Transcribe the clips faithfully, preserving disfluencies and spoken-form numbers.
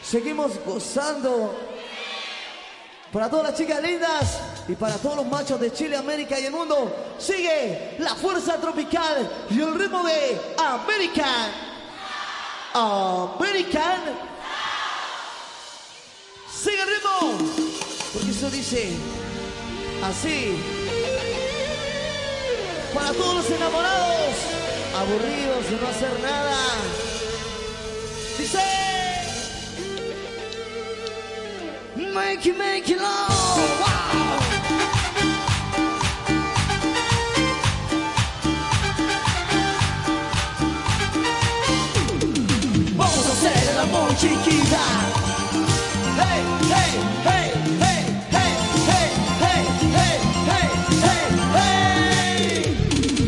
Seguimos gozando. Para todas las chicas lindas y para todos los machos de Chile, América y el mundo, sigue la fuerza tropical y el ritmo de American. American. Sigue el ritmo, porque eso dice así. Para todos los enamorados, aburridos de no hacer nada, dice: Make it, make it love. Wow. Vamos a hacer el amor, chiquita. Hey, hey, hey, hey, hey, hey, hey, hey, hey, hey, hey.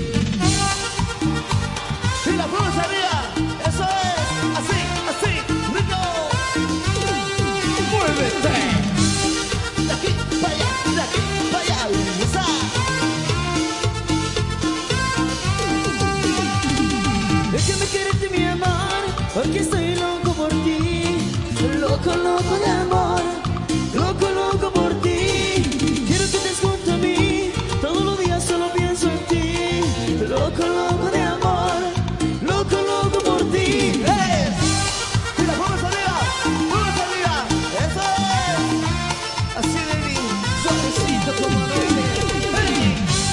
Y la fuerza arriba. Eso es, así, así, ritmo. Muévete. De aquí para allá, de aquí para allá. Esa. Déjame quererte, mi amor, porque estoy loco por ti. Loco, loco de amor, loco, loco por ti. Quiero que estés junto a mí, todos los días solo pienso en ti. Loco, loco de amor, loco, loco por ti. ¡Eh! ¡Mira, vamos arriba! ¡Vamos arriba! ¡Eso es! Así, baby, suavecito como baby. ¡Hey!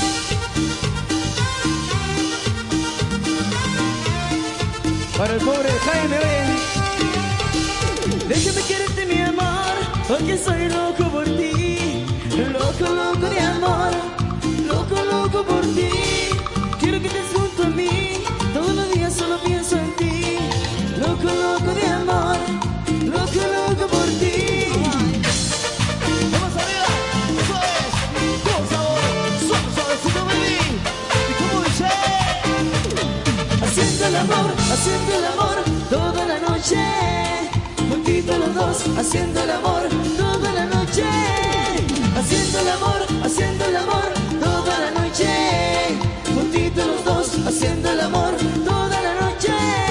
Para el pobre Jaime, ven. Déjame quererte, mi amor, porque soy loco por ti. Loco, loco de amor, loco, loco por ti. Quiero que estés junto a mí, todos los días solo pienso en ti. Loco, loco de amor, loco, loco por ti. Vamos arriba, eso es, con sabor, suave, suavecito, baby. ¿Y cómo dice? Haciendo el amor, haciendo el amor, toda la noche. Juntitos los dos, haciendo el amor toda la noche. Haciendo el amor, haciendo el amor toda la noche. Juntitos los dos, haciendo el amor toda la noche.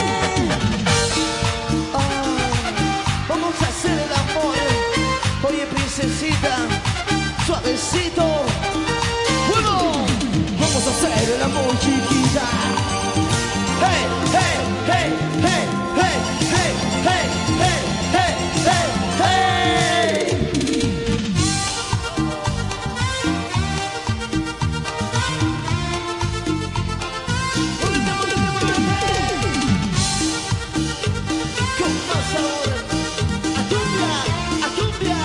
Oh, vamos a hacer el amor. Oye, princesita, suavecito. Bueno, vamos a hacer el amor, chiquita. Hey, hey, hey, hey, hey, hey, hey, hey, hey, hey, hey. Con más sabor, a cumbia, a cumbia.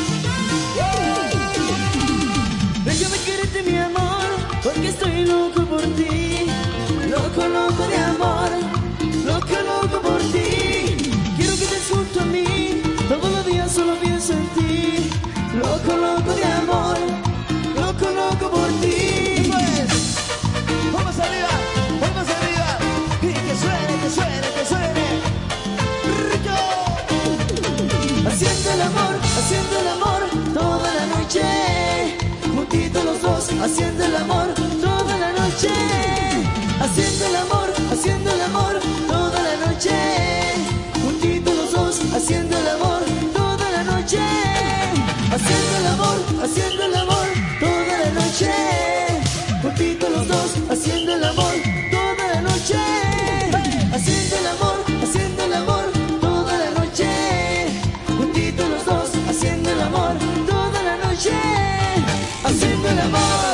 Déjame quererte, mi amor, porque estoy loco por ti. Loco, loco de amor, loco, loco por ti. Quiero que estés junto a mí, todos los días solo pienso en ti. Loco, loco de amor, loco, loco por ti. Pues, vamos arriba, vamos arriba. Y que suene, que suene, que suene. Rico. Haciendo el amor, haciendo el amor toda la noche. Juntitos los dos, haciendo el amor toda la noche. Haciendo el amor, haciendo el amor toda la noche. Juntitos los dos, haciendo el amor toda la noche. Haciendo el amor, haciendo el amor toda la noche. Juntitos los dos, haciendo el amor toda la noche. Haciendo el amor, haciendo el amor toda la noche. Juntitos los dos, haciendo el amor toda la noche. Haciendo el amor.